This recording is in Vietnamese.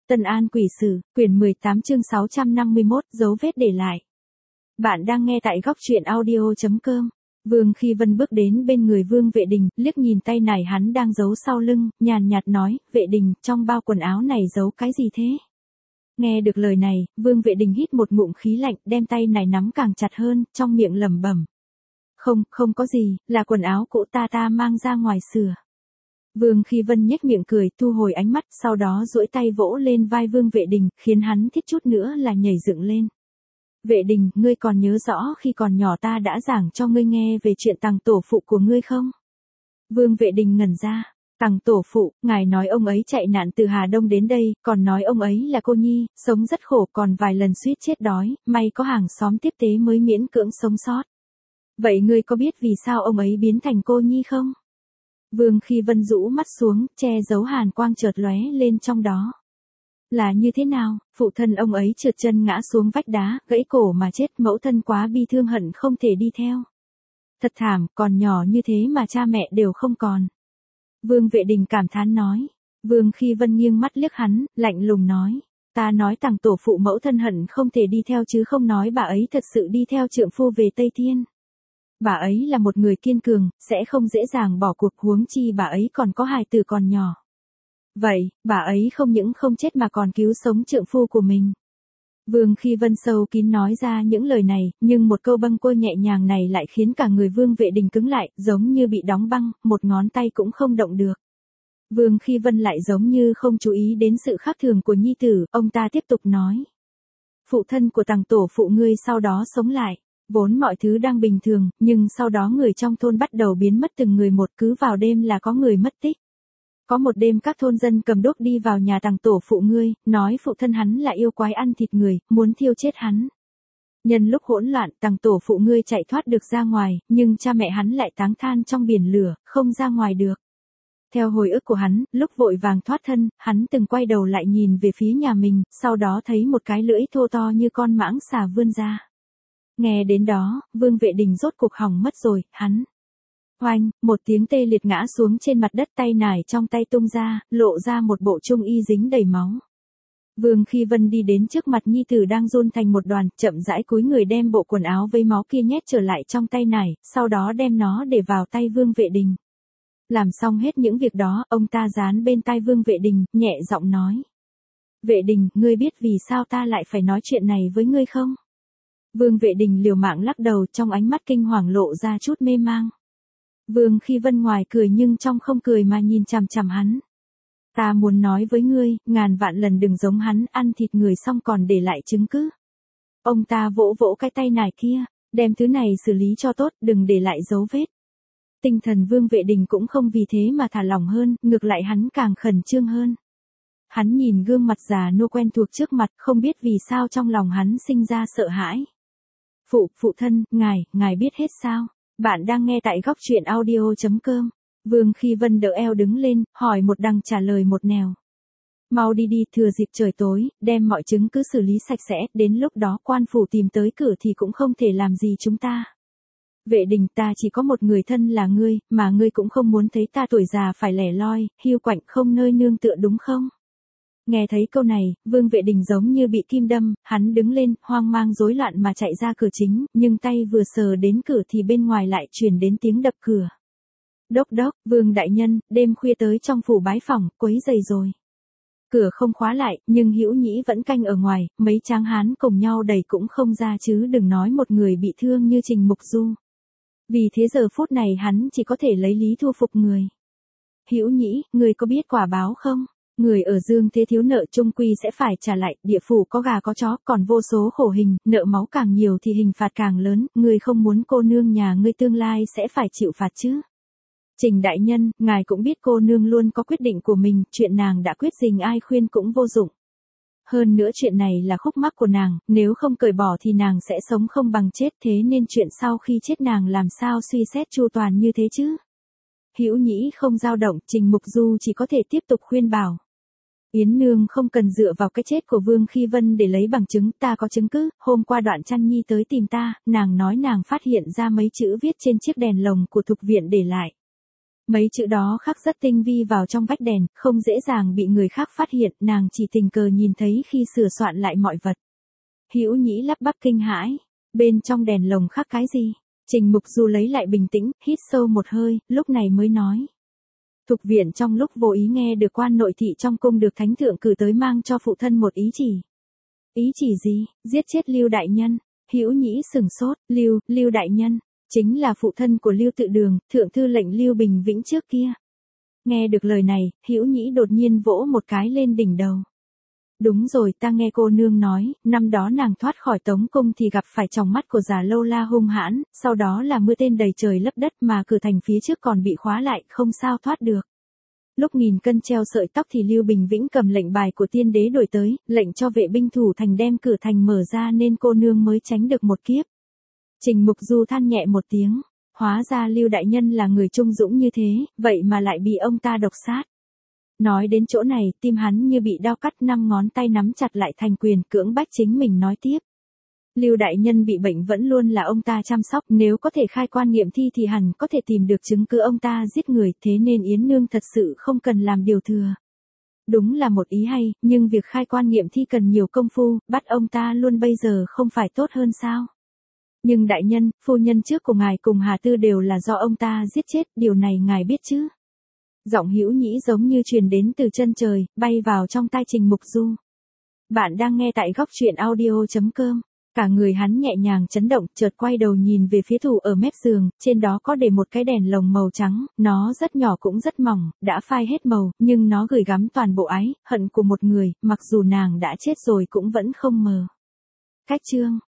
Tân An Quỷ Sử, quyển 18 chương 651, dấu vết để lại. Bạn đang nghe tại góc truyện audio.com. Vương Khi Vân bước đến bên người Vương Vệ Đình, liếc nhìn tay nải hắn đang giấu sau lưng, nhàn nhạt nói, Vệ Đình, trong bao quần áo này giấu cái gì thế? Nghe được lời này, Vương Vệ Đình hít một ngụm khí lạnh, đem tay nải nắm càng chặt hơn, trong miệng lẩm bẩm. Không có gì, là quần áo cũ ta mang ra ngoài sửa. Vương Khi Vân nhếch miệng cười, thu hồi ánh mắt, sau đó duỗi tay vỗ lên vai Vương Vệ Đình, khiến hắn thiết chút nữa là nhảy dựng lên. Vệ Đình, ngươi còn nhớ rõ khi còn nhỏ ta đã giảng cho ngươi nghe về chuyện Tằng tổ phụ của ngươi không? Vương Vệ Đình ngẩn ra. Tằng tổ phụ, ngài nói ông ấy chạy nạn từ Hà Đông đến đây, còn nói ông ấy là cô nhi, sống rất khổ, còn vài lần suýt chết đói, may có hàng xóm tiếp tế mới miễn cưỡng sống sót. Vậy ngươi có biết vì sao ông ấy biến thành cô nhi không? Vương Khi Vân rũ mắt xuống, che giấu hàn quang chợt lóe lên trong đó. Là như thế nào? Phụ thân ông ấy trượt chân ngã xuống vách đá, gãy cổ mà chết, mẫu thân quá bi thương hận không thể đi theo. Thật thảm, còn nhỏ như thế mà cha mẹ đều không còn. Vương Vệ Đình cảm thán nói. Vương Khi Vân nghiêng mắt liếc hắn, lạnh lùng nói. Ta nói Tằng tổ phụ mẫu thân hận không thể đi theo chứ không nói bà ấy thật sự đi theo trượng phu về Tây Thiên. Bà ấy là một người kiên cường, sẽ không dễ dàng bỏ cuộc, huống chi bà ấy còn có hài tử còn nhỏ. Vậy, bà ấy không những không chết mà còn cứu sống trượng phu của mình. Vương Khi Vân sâu kín nói ra những lời này, nhưng một câu bâng quơ nhẹ nhàng này lại khiến cả người Vương Vệ Đình cứng lại, giống như bị đóng băng, một ngón tay cũng không động được. Vương Khi Vân lại giống như không chú ý đến sự khác thường của nhi tử, ông ta tiếp tục nói. Phụ thân của Tằng tổ phụ ngươi sau đó sống lại. Vốn mọi thứ đang bình thường, nhưng sau đó người trong thôn bắt đầu biến mất từng người một, cứ vào đêm là có người mất tích. Có một đêm các thôn dân cầm đuốc đi vào nhà Tằng tổ phụ ngươi, nói phụ thân hắn là yêu quái ăn thịt người, muốn thiêu chết hắn. Nhân lúc hỗn loạn, Tằng tổ phụ ngươi chạy thoát được ra ngoài, nhưng cha mẹ hắn lại táng than trong biển lửa, không ra ngoài được. Theo hồi ức của hắn, lúc vội vàng thoát thân, hắn từng quay đầu lại nhìn về phía nhà mình, sau đó thấy một cái lưỡi thô to như con mãng xà vươn ra. Nghe đến đó, Vương Vệ Đình rốt cục hỏng mất rồi, hắn. Oanh, một tiếng tê liệt ngã xuống trên mặt đất, tay nải trong tay tung ra, lộ ra một bộ trung y dính đầy máu. Vương Khi Vân đi đến trước mặt nhi tử đang run thành một đoàn, chậm rãi cúi người đem bộ quần áo với máu kia nhét trở lại trong tay nải, sau đó đem nó để vào tay Vương Vệ Đình. Làm xong hết những việc đó, ông ta dán bên tai Vương Vệ Đình, nhẹ giọng nói. Vệ Đình, ngươi biết vì sao ta lại phải nói chuyện này với ngươi không? Vương Vệ Đình liều mạng lắc đầu, trong ánh mắt kinh hoàng lộ ra chút mê mang. Vương Khi Vân ngoài cười nhưng trong không cười mà nhìn chằm chằm hắn. Ta muốn nói với ngươi, ngàn vạn lần đừng giống hắn, ăn thịt người xong còn để lại chứng cứ. Ông ta vỗ vỗ cái tay nải kia, đem thứ này xử lý cho tốt, đừng để lại dấu vết. Tinh thần Vương Vệ Đình cũng không vì thế mà thả lỏng hơn, ngược lại hắn càng khẩn trương hơn. Hắn nhìn gương mặt già nua quen thuộc trước mặt, không biết vì sao trong lòng hắn sinh ra sợ hãi. Phụ thân, ngài biết hết sao? Bạn đang nghe tại góc truyện audio.com. Vương Khi Vân đỡ eo đứng lên, hỏi một đằng trả lời một nẻo. Mau đi, thừa dịp trời tối, đem mọi chứng cứ xử lý sạch sẽ, đến lúc đó quan phủ tìm tới cửa thì cũng không thể làm gì chúng ta. Vệ Đình, ta chỉ có một người thân là ngươi, mà ngươi cũng không muốn thấy ta tuổi già phải lẻ loi, hiu quạnh không nơi nương tựa đúng không? Nghe thấy câu này, Vương Vệ Đình giống như bị kim đâm, hắn đứng lên, hoang mang rối loạn mà chạy ra cửa chính, nhưng tay vừa sờ đến cửa thì bên ngoài lại truyền đến tiếng đập cửa. Đốc, Vương đại nhân, đêm khuya tới trong phủ bái phỏng, quấy rầy rồi. Cửa không khóa lại, nhưng Hữu Nhĩ vẫn canh ở ngoài, mấy tráng hán cùng nhau đẩy cũng không ra chứ đừng nói một người bị thương như Trình Mục Du. Vì thế giờ phút này hắn chỉ có thể lấy lý thu phục người. Hữu Nhĩ, người có biết quả báo không? Người ở dương thế thiếu nợ chung quy sẽ phải trả lại, địa phủ có gà có chó, còn vô số khổ hình, nợ máu càng nhiều thì hình phạt càng lớn, người không muốn cô nương nhà ngươi tương lai sẽ phải chịu phạt chứ. Trình đại nhân, ngài cũng biết cô nương luôn có quyết định của mình, chuyện nàng đã quyết dình ai khuyên cũng vô dụng. Hơn nữa chuyện này là khúc mắc của nàng, nếu không cởi bỏ thì nàng sẽ sống không bằng chết, thế nên chuyện sau khi chết nàng làm sao suy xét chu toàn như thế chứ. Hữu Nhĩ không dao động, Trình Mục Du chỉ có thể tiếp tục khuyên bảo. Yến nương không cần dựa vào cái chết của Vương Khi Vân để lấy bằng chứng, ta có chứng cứ, hôm qua Đoạn Chăn Nhi tới tìm ta, nàng nói nàng phát hiện ra mấy chữ viết trên chiếc đèn lồng của Thục Viện để lại. Mấy chữ đó khắc rất tinh vi vào trong vách đèn, không dễ dàng bị người khác phát hiện, nàng chỉ tình cờ nhìn thấy khi sửa soạn lại mọi vật. Hữu Nhĩ lắp bắp kinh hãi, bên trong đèn lồng khắc cái gì? Trình Mục Du lấy lại bình tĩnh, hít sâu một hơi, lúc này mới nói. Thục Viện trong lúc vô ý nghe được quan nội thị trong cung được thánh thượng cử tới mang cho phụ thân một ý chỉ. Ý chỉ gì? Giết chết Lưu đại nhân. Hữu Nhĩ sửng sốt, Lưu đại nhân, chính là phụ thân của Lưu Tự Đường, thượng thư lệnh Lưu Bình Vĩnh trước kia. Nghe được lời này, Hữu Nhĩ đột nhiên vỗ một cái lên đỉnh đầu. Đúng rồi, ta nghe cô nương nói, năm đó nàng thoát khỏi Tống cung thì gặp phải tròng mắt của Già Lâu La hung hãn, sau đó là mưa tên đầy trời lấp đất mà cửa thành phía trước còn bị khóa lại, không sao thoát được. Lúc nghìn cân treo sợi tóc thì Lưu Bình Vĩnh cầm lệnh bài của tiên đế đổi tới, lệnh cho vệ binh thủ thành đem cửa thành mở ra nên cô nương mới tránh được một kiếp. Trình Mục Du than nhẹ một tiếng, hóa ra Lưu đại nhân là người trung dũng như thế, vậy mà lại bị ông ta độc sát. Nói đến chỗ này, tim hắn như bị đao cắt, 5 ngón tay nắm chặt lại thành quyền, cưỡng bách chính mình nói tiếp. Lưu đại nhân bị bệnh vẫn luôn là ông ta chăm sóc, nếu có thể khai quan nghiệm thi thì hẳn có thể tìm được chứng cứ ông ta giết người, thế nên Yến Nương thật sự không cần làm điều thừa. Đúng là một ý hay, nhưng việc khai quan nghiệm thi cần nhiều công phu, bắt ông ta luôn bây giờ không phải tốt hơn sao? Nhưng đại nhân, phu nhân trước của ngài cùng Hà Tư đều là do ông ta giết chết, điều này ngài biết chứ? Giọng Hữu Nhĩ giống như truyền đến từ chân trời, bay vào trong tai Trình Mục Du. Bạn đang nghe tại góc truyện audio.com. Cả người hắn nhẹ nhàng chấn động, chợt quay đầu nhìn về phía tủ ở mép giường, trên đó có để một cái đèn lồng màu trắng, nó rất nhỏ cũng rất mỏng, đã phai hết màu, nhưng nó gửi gắm toàn bộ ái, hận của một người, mặc dù nàng đã chết rồi cũng vẫn không mờ. Cách chương